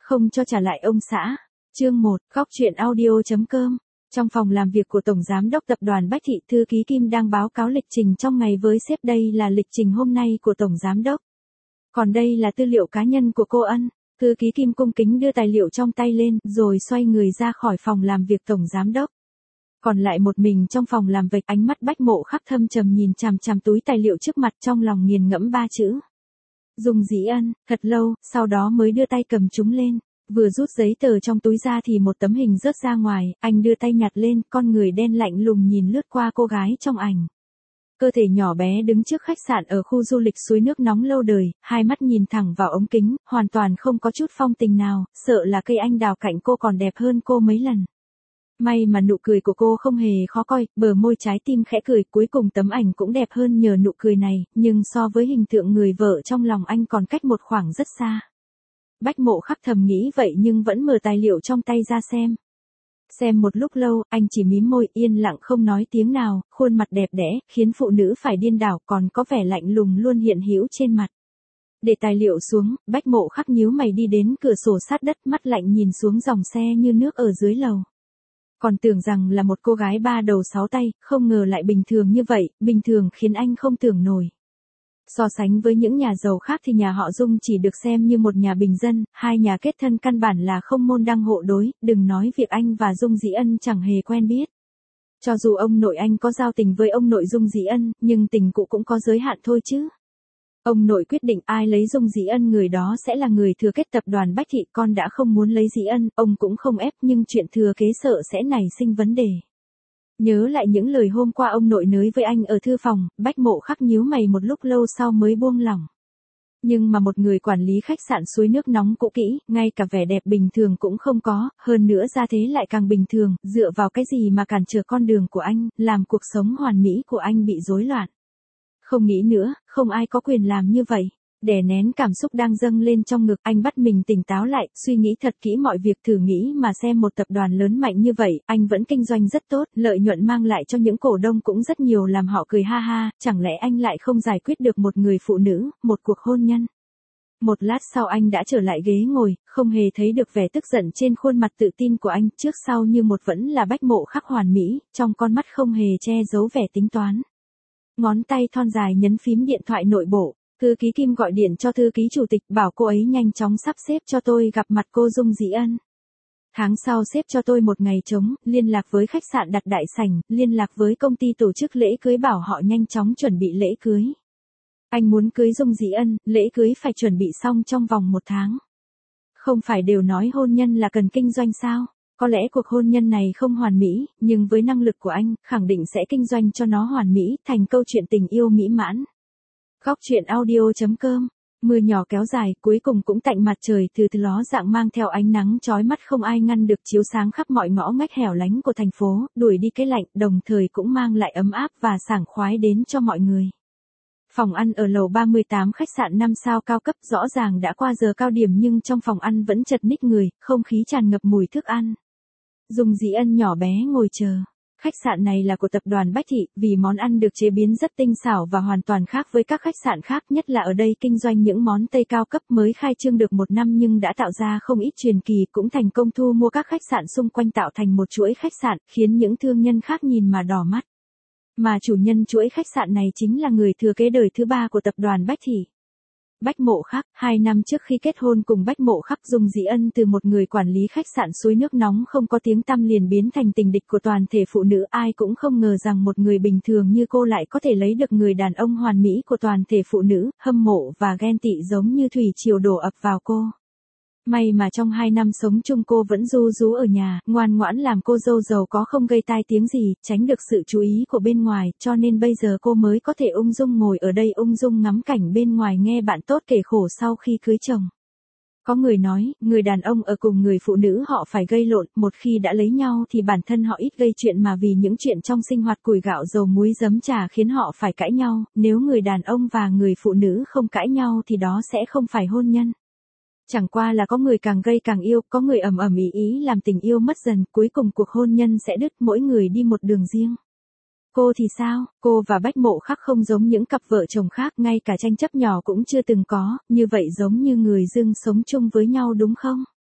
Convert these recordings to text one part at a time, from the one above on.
Không cho trả lại ông xã. Chương 1, Góc truyện audio.com. Trong phòng làm việc của Tổng Giám đốc Tập đoàn Bách Thị, thư ký Kim đang báo cáo lịch trình trong ngày với sếp. Đây là lịch trình hôm nay của Tổng Giám đốc. Còn đây là tư liệu cá nhân của cô Ân. Thư ký Kim cung kính đưa tài liệu trong tay lên, rồi xoay người ra khỏi phòng làm việc Tổng Giám đốc. Còn lại một mình trong phòng làm việc, ánh mắt Bách Mộ Khắc thâm trầm nhìn chằm chằm túi tài liệu trước mặt, trong lòng nghiền ngẫm ba chữ. Dung Dĩ Ân. Thật lâu, sau đó mới đưa tay cầm chúng lên. Vừa rút giấy tờ trong túi ra thì một tấm hình rớt ra ngoài, anh đưa tay nhặt lên, con người đen lạnh lùng nhìn lướt qua cô gái trong ảnh. Cơ thể nhỏ bé đứng trước khách sạn ở khu du lịch suối nước nóng lâu đời, hai mắt nhìn thẳng vào ống kính, hoàn toàn không có chút phong tình nào, sợ là cây anh đào cạnh cô còn đẹp hơn cô mấy lần. May mà nụ cười của cô không hề khó coi, bờ môi trái tim khẽ cười, cuối cùng tấm ảnh cũng đẹp hơn nhờ nụ cười này, nhưng so với hình tượng người vợ trong lòng anh còn cách một khoảng rất xa. Bách Mộ Khắc thầm nghĩ vậy nhưng vẫn mở tài liệu trong tay ra xem. Xem một lúc lâu, anh chỉ mím môi yên lặng không nói tiếng nào, khuôn mặt đẹp đẽ, khiến phụ nữ phải điên đảo, còn có vẻ lạnh lùng luôn hiện hữu trên mặt. Để tài liệu xuống, Bách Mộ Khắc nhíu mày đi đến cửa sổ sát đất, mắt lạnh nhìn xuống dòng xe như nước ở dưới lầu. Còn tưởng rằng là một cô gái ba đầu sáu tay, không ngờ lại bình thường như vậy, bình thường khiến anh không tưởng nổi. So sánh với những nhà giàu khác thì nhà họ Dung chỉ được xem như một nhà bình dân, hai nhà kết thân căn bản là không môn đăng hộ đối, đừng nói việc anh và Dung Dĩ Ân chẳng hề quen biết. Cho dù ông nội anh có giao tình với ông nội Dung Dĩ Ân, nhưng tình cũ cũng có giới hạn thôi chứ. Ông nội quyết định ai lấy Dung Dĩ Ân người đó sẽ là người thừa kế Tập đoàn Bách Thị, con đã không muốn lấy Dĩ Ân, ông cũng không ép, nhưng chuyện thừa kế sợ sẽ nảy sinh vấn đề. Nhớ lại những lời hôm qua ông nội nói với anh ở thư phòng, Bách Mộ Khắc nhíu mày một lúc lâu sau mới buông lỏng. Nhưng mà một người quản lý khách sạn suối nước nóng cũ kỹ, ngay cả vẻ đẹp bình thường cũng không có, hơn nữa gia thế lại càng bình thường, dựa vào cái gì mà cản trở con đường của anh, làm cuộc sống hoàn mỹ của anh bị rối loạn. Không nghĩ nữa, không ai có quyền làm như vậy. Đè nén cảm xúc đang dâng lên trong ngực, anh bắt mình tỉnh táo lại, suy nghĩ thật kỹ mọi việc, thử nghĩ mà xem một tập đoàn lớn mạnh như vậy, anh vẫn kinh doanh rất tốt, lợi nhuận mang lại cho những cổ đông cũng rất nhiều làm họ cười ha ha, chẳng lẽ anh lại không giải quyết được một người phụ nữ, một cuộc hôn nhân. Một lát sau anh đã trở lại ghế ngồi, không hề thấy được vẻ tức giận trên khuôn mặt tự tin của anh, trước sau như một vẫn là Bách Mộ Khắc hoàn mỹ, trong con mắt không hề che giấu vẻ tính toán. Ngón tay thon dài nhấn phím điện thoại nội bộ. Thư ký Kim gọi điện cho thư ký chủ tịch bảo cô ấy nhanh chóng sắp xếp cho tôi gặp mặt cô Dung Dĩ Ân. Tháng sau xếp cho tôi một ngày trống, liên lạc với khách sạn đặt đại sảnh, liên lạc với công ty tổ chức lễ cưới bảo họ nhanh chóng chuẩn bị lễ cưới. Anh muốn cưới Dung Dĩ Ân, lễ cưới phải chuẩn bị xong trong vòng 1 tháng. Không phải đều nói hôn nhân là cần kinh doanh sao? Có lẽ cuộc hôn nhân này không hoàn mỹ, nhưng với năng lực của anh, khẳng định sẽ kinh doanh cho nó hoàn mỹ, thành câu chuyện tình yêu mỹ mãn. Góc truyện audio.com. Mưa nhỏ kéo dài, cuối cùng cũng tạnh, mặt trời từ từ ló dạng mang theo ánh nắng chói mắt không ai ngăn được chiếu sáng khắp mọi ngõ ngách hẻo lánh của thành phố, đuổi đi cái lạnh, đồng thời cũng mang lại ấm áp và sảng khoái đến cho mọi người. Phòng ăn ở lầu 38 khách sạn 5 sao cao cấp, rõ ràng đã qua giờ cao điểm nhưng trong phòng ăn vẫn chật ních người, không khí tràn ngập mùi thức ăn. Dung Dĩ Ân nhỏ bé ngồi chờ. Khách sạn này là của tập đoàn Bách Thị, vì món ăn được chế biến rất tinh xảo và hoàn toàn khác với các khách sạn khác, nhất là ở đây kinh doanh những món Tây cao cấp, mới khai trương được 1 năm nhưng đã tạo ra không ít truyền kỳ, cũng thành công thu mua các khách sạn xung quanh tạo thành một chuỗi khách sạn, khiến những thương nhân khác nhìn mà đỏ mắt. Mà chủ nhân chuỗi khách sạn này chính là người thừa kế đời thứ 3 của tập đoàn Bách Thị. Bách Mộ Khắc, 2 năm trước khi kết hôn cùng Bách Mộ Khắc, Dung Dĩ Ân từ một người quản lý khách sạn suối nước nóng không có tiếng tăm liền biến thành tình địch của toàn thể phụ nữ, ai cũng không ngờ rằng một người bình thường như cô lại có thể lấy được người đàn ông hoàn mỹ của toàn thể phụ nữ, hâm mộ và ghen tị giống như thủy triều đổ ập vào cô. May mà trong 2 năm sống chung cô vẫn ru rú ở nhà, ngoan ngoãn làm cô dâu giàu có, không gây tai tiếng gì, tránh được sự chú ý của bên ngoài, cho nên bây giờ cô mới có thể ung dung ngồi ở đây ung dung ngắm cảnh bên ngoài, nghe bạn tốt kể khổ sau khi cưới chồng. Có người nói, người đàn ông ở cùng người phụ nữ họ phải gây lộn, một khi đã lấy nhau thì bản thân họ ít gây chuyện mà vì những chuyện trong sinh hoạt củi gạo dầu muối giấm trà khiến họ phải cãi nhau, nếu người đàn ông và người phụ nữ không cãi nhau thì đó sẽ không phải hôn nhân. Chẳng qua là có người càng gây càng yêu, có người ầm ầm ý làm tình yêu mất dần, cuối cùng cuộc hôn nhân sẽ đứt, mỗi người đi một đường riêng. Cô thì sao? Cô và Bách Mộ Khắc không giống những cặp vợ chồng khác, ngay cả tranh chấp nhỏ cũng chưa từng có, như vậy giống như người dưng sống chung với nhau đúng không?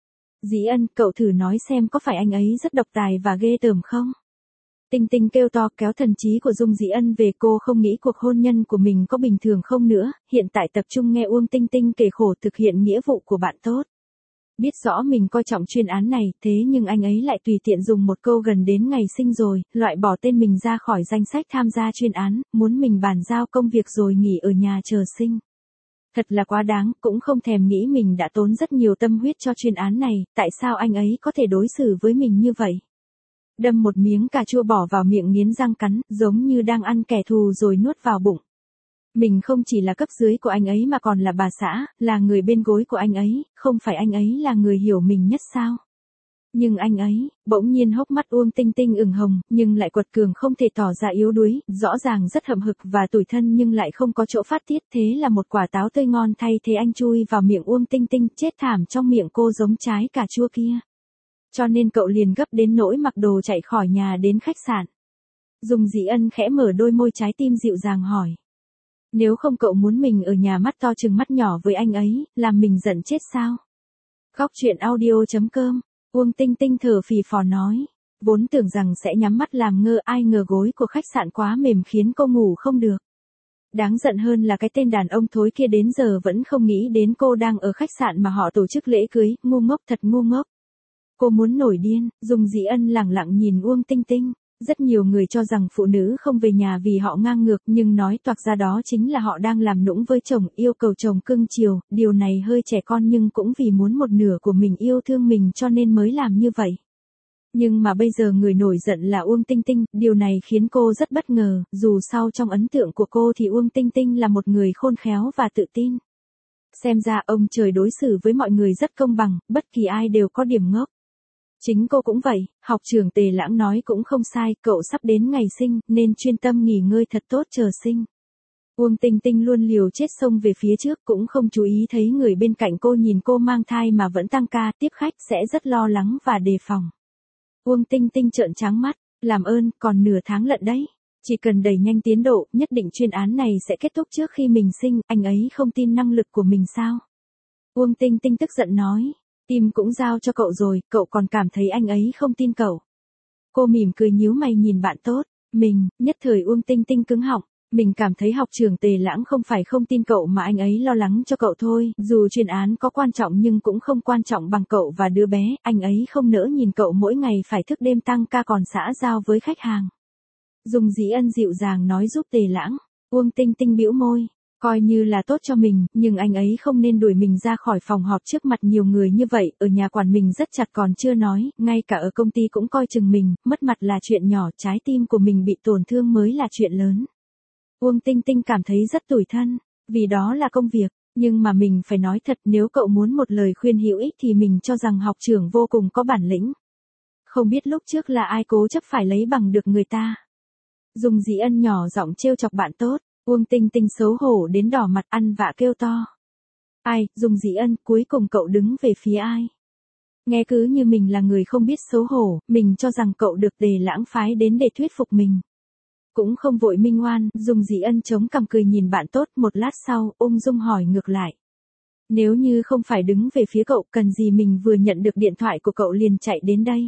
Dĩ Ân, cậu thử nói xem có phải anh ấy rất độc tài và ghê tởm không? Tinh Tinh kêu to kéo thần trí của Dung Dĩ Ân về, cô không nghĩ cuộc hôn nhân của mình có bình thường không nữa, hiện tại tập trung nghe Uông Tinh Tinh kể khổ thực hiện nghĩa vụ của bạn tốt. Biết rõ mình coi trọng chuyên án này, thế nhưng anh ấy lại tùy tiện dùng một câu gần đến ngày sinh rồi, loại bỏ tên mình ra khỏi danh sách tham gia chuyên án, muốn mình bàn giao công việc rồi nghỉ ở nhà chờ sinh. Thật là quá đáng, cũng không thèm nghĩ mình đã tốn rất nhiều tâm huyết cho chuyên án này, tại sao anh ấy có thể đối xử với mình như vậy? Đâm một miếng cà chua bỏ vào miệng nghiến răng cắn, giống như đang ăn kẻ thù rồi nuốt vào bụng. Mình không chỉ là cấp dưới của anh ấy mà còn là bà xã, là người bên gối của anh ấy, không phải anh ấy là người hiểu mình nhất sao? Nhưng anh ấy, bỗng nhiên hốc mắt Uông Tinh Tinh ửng hồng, nhưng lại quật cường không thể tỏ ra yếu đuối, rõ ràng rất hậm hực và tủi thân nhưng lại không có chỗ phát tiết, thế là một quả táo tươi ngon thay thế anh chui vào miệng Uông Tinh Tinh, chết thảm trong miệng cô giống trái cà chua kia. Cho nên cậu liền gấp đến nỗi mặc đồ chạy khỏi nhà đến khách sạn. Dung Dĩ Ân khẽ mở đôi môi trái tim dịu dàng hỏi. Nếu không cậu muốn mình ở nhà mắt to chừng mắt nhỏ với anh ấy, làm mình giận chết sao? Góc chuyện audio.com, Uông Tinh Tinh thở phì phò nói. Vốn tưởng rằng sẽ nhắm mắt làm ngơ, ai ngờ gối của khách sạn quá mềm khiến cô ngủ không được. Đáng giận hơn là cái tên đàn ông thối kia đến giờ vẫn không nghĩ đến cô đang ở khách sạn mà họ tổ chức lễ cưới, ngu ngốc thật ngu ngốc. Cô muốn nổi điên, Dung Dĩ Ân lẳng lặng nhìn Uông Tinh Tinh. Rất nhiều người cho rằng phụ nữ không về nhà vì họ ngang ngược, nhưng nói toạc ra đó chính là họ đang làm nũng với chồng, yêu cầu chồng cưng chiều, điều này hơi trẻ con nhưng cũng vì muốn một nửa của mình yêu thương mình cho nên mới làm như vậy. Nhưng mà bây giờ người nổi giận là Uông Tinh Tinh, điều này khiến cô rất bất ngờ, dù sao trong ấn tượng của cô thì Uông Tinh Tinh là một người khôn khéo và tự tin. Xem ra ông trời đối xử với mọi người rất công bằng, bất kỳ ai đều có điểm ngốc. Chính cô cũng vậy, học trưởng Tề Lãng nói cũng không sai, cậu sắp đến ngày sinh, nên chuyên tâm nghỉ ngơi thật tốt chờ sinh. Uông Tinh Tinh luôn liều chết xông về phía trước, cũng không chú ý thấy người bên cạnh cô nhìn cô mang thai mà vẫn tăng ca, tiếp khách sẽ rất lo lắng và đề phòng. Uông Tinh Tinh trợn trắng mắt, làm ơn, còn nửa tháng lận đấy. Chỉ cần đẩy nhanh tiến độ, nhất định chuyên án này sẽ kết thúc trước khi mình sinh, anh ấy không tin năng lực của mình sao? Uông Tinh Tinh tức giận nói. Tim cũng giao cho cậu rồi, cậu còn cảm thấy anh ấy không tin cậu. Cô mỉm cười nhíu mày nhìn bạn tốt, mình, nhất thời Uông Tinh Tinh cứng họng, mình cảm thấy học trưởng Tề Lãng không phải không tin cậu mà anh ấy lo lắng cho cậu thôi, dù chuyên án có quan trọng nhưng cũng không quan trọng bằng cậu và đứa bé, anh ấy không nỡ nhìn cậu mỗi ngày phải thức đêm tăng ca còn xã giao với khách hàng. Dung Dĩ Ân dịu dàng nói giúp Tề Lãng, Uông Tinh Tinh bĩu môi. Coi như là tốt cho mình, nhưng anh ấy không nên đuổi mình ra khỏi phòng họp trước mặt nhiều người như vậy, ở nhà quản mình rất chặt còn chưa nói, ngay cả ở công ty cũng coi chừng mình, mất mặt là chuyện nhỏ, trái tim của mình bị tổn thương mới là chuyện lớn. Uông Tinh Tinh cảm thấy rất tủi thân, vì đó là công việc, nhưng mà mình phải nói thật, nếu cậu muốn một lời khuyên hữu ích thì mình cho rằng học trưởng vô cùng có bản lĩnh. Không biết lúc trước là ai cố chấp phải lấy bằng được người ta. Dung Dĩ Ân nhỏ giọng trêu chọc bạn tốt. Uông Tinh Tinh xấu hổ đến đỏ mặt ăn vạ kêu to. Ai, Dung Dĩ Ân, cuối cùng cậu đứng về phía ai? Nghe cứ như mình là người không biết xấu hổ, mình cho rằng cậu được Tề Lãng phái đến để thuyết phục mình. Cũng không vội minh oan, Dung Dĩ Ân chống cằm cười nhìn bạn tốt, một lát sau, ung dung hỏi ngược lại. Nếu như không phải đứng về phía cậu, cần gì mình vừa nhận được điện thoại của cậu liền chạy đến đây?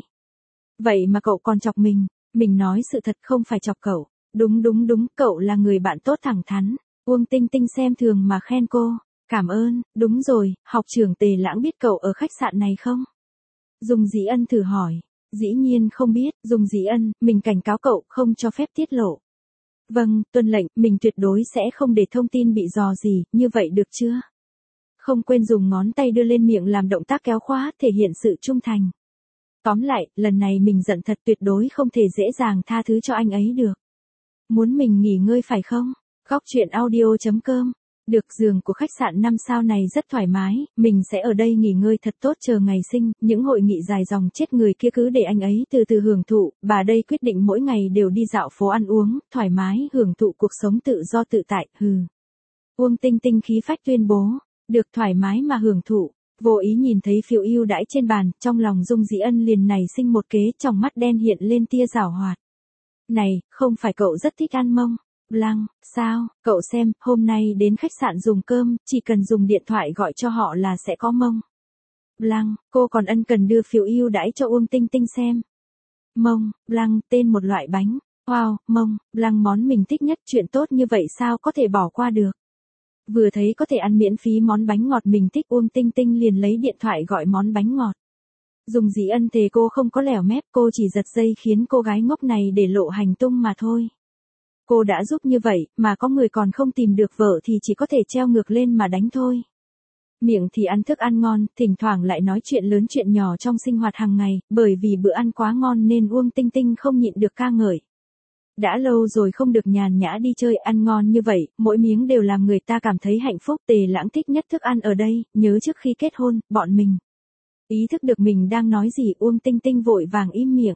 Vậy mà cậu còn chọc mình nói sự thật không phải chọc cậu. Đúng, cậu là người bạn tốt thẳng thắn. Uông Tinh Tinh xem thường mà khen cô. Cảm ơn, đúng rồi, học trưởng Tề Lãng biết cậu ở khách sạn này không? Dung Dĩ Ân thử hỏi. Dĩ nhiên không biết, Dung Dĩ Ân, mình cảnh cáo cậu không cho phép tiết lộ. Vâng, tuân lệnh, mình tuyệt đối sẽ không để thông tin bị dò gì, như vậy được chưa? Không quên dùng ngón tay đưa lên miệng làm động tác kéo khóa, thể hiện sự trung thành. Tóm lại, lần này mình giận thật, tuyệt đối không thể dễ dàng tha thứ cho anh ấy được. Muốn mình nghỉ ngơi phải không? Góc chuyện audio.com. Được, giường của khách sạn 5 sao này rất thoải mái, mình sẽ ở đây nghỉ ngơi thật tốt chờ ngày sinh, những hội nghị dài dòng chết người kia cứ để anh ấy từ từ hưởng thụ, bà đây quyết định mỗi ngày đều đi dạo phố ăn uống, thoải mái, hưởng thụ cuộc sống tự do tự tại, hừ. Uông Tinh Tinh khí phách tuyên bố, được thoải mái mà hưởng thụ. Vô ý nhìn thấy phiếu ưu đãi trên bàn, trong lòng Dung Dĩ Ân liền nảy sinh một kế, trong mắt đen hiện lên tia giảo hoạt. Này, không phải cậu rất thích ăn mông? Lăng, sao, cậu xem, hôm nay đến khách sạn dùng cơm, chỉ cần dùng điện thoại gọi cho họ là sẽ có mông. Blanc, cô còn ân cần đưa phiếu ưu đãi cho Uông Tinh Tinh xem. Mông Blanc, tên một loại bánh. Wow, Mông Blanc món mình thích nhất, chuyện tốt như vậy sao có thể bỏ qua được. Vừa thấy có thể ăn miễn phí món bánh ngọt mình thích, Uông Tinh Tinh liền lấy điện thoại gọi món bánh ngọt. Dung Dĩ Ân thề cô không có lẻo mép, cô chỉ giật dây khiến cô gái ngốc này để lộ hành tung mà thôi. Cô đã giúp như vậy, mà có người còn không tìm được vợ thì chỉ có thể treo ngược lên mà đánh thôi. Miệng thì ăn thức ăn ngon, thỉnh thoảng lại nói chuyện lớn chuyện nhỏ trong sinh hoạt hàng ngày, bởi vì bữa ăn quá ngon nên Uông Tinh Tinh không nhịn được ca ngợi. Đã lâu rồi không được nhàn nhã đi chơi, ăn ngon như vậy, mỗi miếng đều làm người ta cảm thấy hạnh phúc. Tề Lãng thích nhất thức ăn ở đây, nhớ trước khi kết hôn, bọn mình. Ý thức được mình đang nói gì, Uông Tinh Tinh vội vàng im miệng.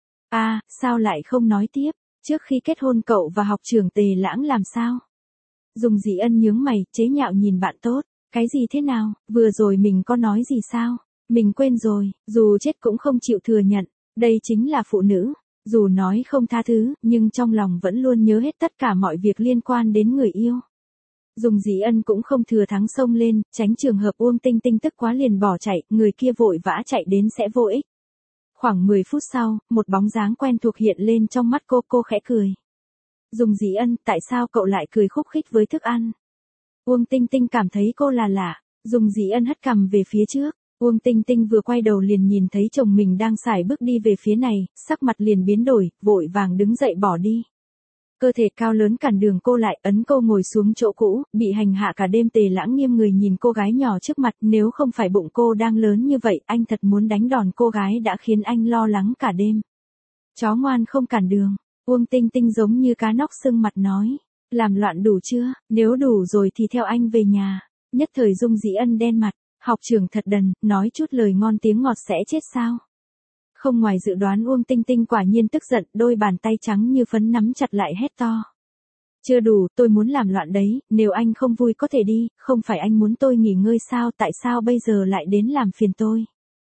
Sao lại không nói tiếp, trước khi kết hôn cậu và học trưởng Tề Lãng làm sao? Dung Dĩ Ân nhướng mày, chế nhạo nhìn bạn tốt. Cái gì thế nào, vừa rồi mình có nói gì sao? Mình quên rồi, dù chết cũng không chịu thừa nhận. Đây chính là phụ nữ. Dù nói không tha thứ, nhưng trong lòng vẫn luôn nhớ hết tất cả mọi việc liên quan đến người yêu. Dung Dĩ Ân cũng không thừa thắng xông lên, tránh trường hợp Uông Tinh Tinh tức quá liền bỏ chạy, người kia vội vã chạy đến sẽ vô ích. Khoảng 10 phút sau, một bóng dáng quen thuộc hiện lên trong mắt cô khẽ cười. Dung Dĩ Ân, tại sao cậu lại cười khúc khích với thức ăn? Uông Tinh Tinh cảm thấy cô là lạ. Dung Dĩ Ân hất cằm về phía trước. Uông Tinh Tinh vừa quay đầu liền nhìn thấy chồng mình đang sải bước đi về phía này, sắc mặt liền biến đổi, vội vàng đứng dậy bỏ đi. Cơ thể cao lớn cản đường cô lại, ấn cô ngồi xuống chỗ cũ, bị hành hạ cả đêm. Tề Lãng nghiêm người nhìn cô gái nhỏ trước mặt, nếu không phải bụng cô đang lớn như vậy, anh thật muốn đánh đòn cô gái đã khiến anh lo lắng cả đêm. Chó ngoan không cản đường. Uông Tinh Tinh giống như cá nóc sưng mặt nói. Làm loạn đủ chưa, nếu đủ rồi thì theo anh về nhà. Nhất thời Dung Dĩ Ân đen mặt, học trưởng thật đần, nói chút lời ngon tiếng ngọt sẽ chết sao? Không ngoài dự đoán, Uông Tinh Tinh quả nhiên tức giận, đôi bàn tay trắng như phấn nắm chặt lại hét to. Chưa đủ, tôi muốn làm loạn đấy, nếu anh không vui có thể đi, không phải anh muốn tôi nghỉ ngơi sao, tại sao bây giờ lại đến làm phiền tôi?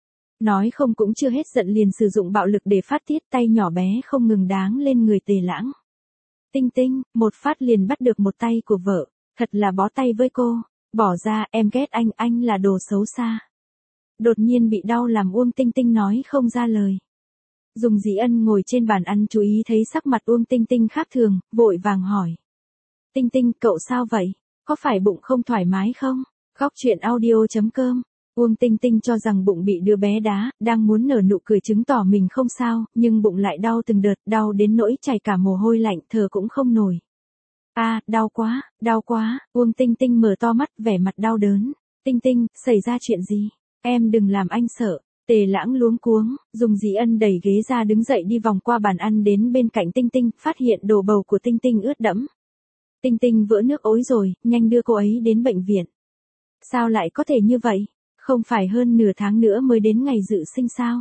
Nói không cũng chưa hết giận liền sử dụng bạo lực để phát tiết, tay nhỏ bé không ngừng đáng lên người Tề Lãng. Tinh Tinh, một phát liền bắt được một tay của vợ, thật là bó tay với cô, bỏ ra, em ghét anh là đồ xấu xa. Đột nhiên bị đau làm Uông Tinh Tinh nói không ra lời. Dung Dĩ Ân ngồi trên bàn ăn chú ý thấy sắc mặt Uông Tinh Tinh khác thường, vội vàng hỏi. Tinh Tinh, cậu sao vậy? Có phải bụng không thoải mái không? Góc chuyện audio.com. Uông Tinh Tinh cho rằng bụng bị đứa bé đá, đang muốn nở nụ cười chứng tỏ mình không sao, nhưng bụng lại đau từng đợt, đau đến nỗi chảy cả mồ hôi lạnh, thở cũng không nổi. Đau quá, Uông Tinh Tinh mở to mắt, vẻ mặt đau đớn. Tinh Tinh, xảy ra chuyện gì? Em đừng làm anh sợ. Tề Lãng luống cuống, Dung Dĩ Ân đẩy ghế ra đứng dậy đi vòng qua bàn ăn đến bên cạnh Tinh Tinh, phát hiện đồ bầu của Tinh Tinh ướt đẫm. Tinh Tinh vỡ nước ối rồi, nhanh đưa cô ấy đến bệnh viện. Sao lại có thể như vậy? Không phải hơn nửa tháng nữa mới đến ngày dự sinh sao?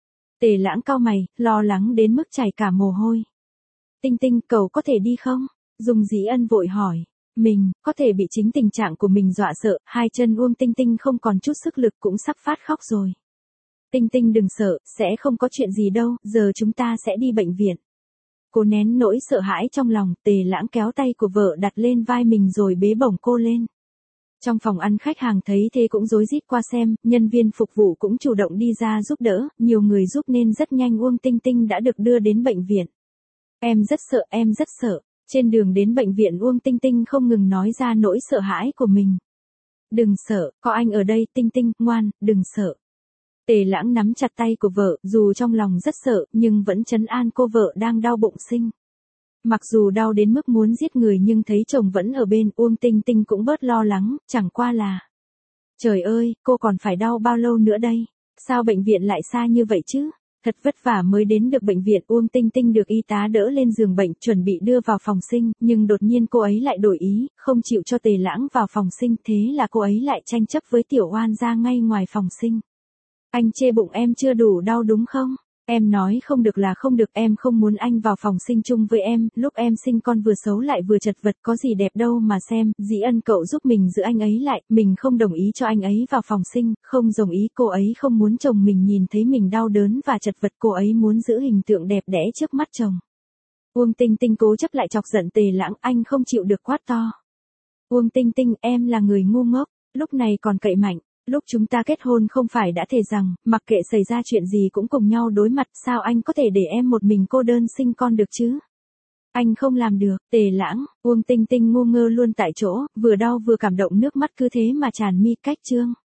Tề Lãng cau mày, lo lắng đến mức chảy cả mồ hôi. Tinh Tinh, cậu có thể đi không? Dung Dĩ Ân vội hỏi. Mình, có thể bị chính tình trạng của mình dọa sợ, hai chân Uông Tinh Tinh không còn chút sức lực cũng sắp phát khóc rồi. Tinh Tinh đừng sợ, sẽ không có chuyện gì đâu, giờ chúng ta sẽ đi bệnh viện. Cô nén nỗi sợ hãi trong lòng, Tề Lãng kéo tay của vợ đặt lên vai mình rồi bế bổng cô lên. Trong phòng ăn khách hàng thấy thế cũng rối rít qua xem, nhân viên phục vụ cũng chủ động đi ra giúp đỡ, nhiều người giúp nên rất nhanh Uông Tinh Tinh đã được đưa đến bệnh viện. Em rất sợ. Trên đường đến bệnh viện Uông Tinh Tinh không ngừng nói ra nỗi sợ hãi của mình. Đừng sợ, có anh ở đây, Tinh Tinh, ngoan, đừng sợ. Tề Lãng nắm chặt tay của vợ, dù trong lòng rất sợ, nhưng vẫn trấn an cô vợ đang đau bụng sinh. Mặc dù đau đến mức muốn giết người nhưng thấy chồng vẫn ở bên, Uông Tinh Tinh cũng bớt lo lắng, chẳng qua là. Trời ơi, cô còn phải đau bao lâu nữa đây? Sao bệnh viện lại xa như vậy chứ? Thật vất vả mới đến được bệnh viện, Uông Tinh Tinh được y tá đỡ lên giường bệnh, chuẩn bị đưa vào phòng sinh, nhưng đột nhiên cô ấy lại đổi ý, không chịu cho Tề Lãng vào phòng sinh, thế là cô ấy lại tranh chấp với Tiểu Oan ra ngay ngoài phòng sinh. Anh chê bụng em chưa đủ đau đúng không? Em nói không được là không được, em không muốn anh vào phòng sinh chung với em, lúc em sinh con vừa xấu lại vừa chật vật có gì đẹp đâu mà xem, Dĩ Ân cậu giúp mình giữ anh ấy lại, mình không đồng ý cho anh ấy vào phòng sinh, không đồng ý, cô ấy không muốn chồng mình nhìn thấy mình đau đớn và chật vật, cô ấy muốn giữ hình tượng đẹp đẽ trước mắt chồng. Uông Tinh Tinh cố chấp lại chọc giận Tề Lãng, anh không chịu được quát to. Uông Tinh Tinh, em là người ngu ngốc, lúc này còn cậy mạnh. Lúc chúng ta kết hôn không phải đã thề rằng, mặc kệ xảy ra chuyện gì cũng cùng nhau đối mặt, sao anh có thể để em một mình cô đơn sinh con được chứ? Anh không làm được. Tề Lãng, Uông Tinh Tinh ngu ngơ luôn tại chỗ, vừa đau vừa cảm động, nước mắt cứ thế mà tràn mi. Cách chương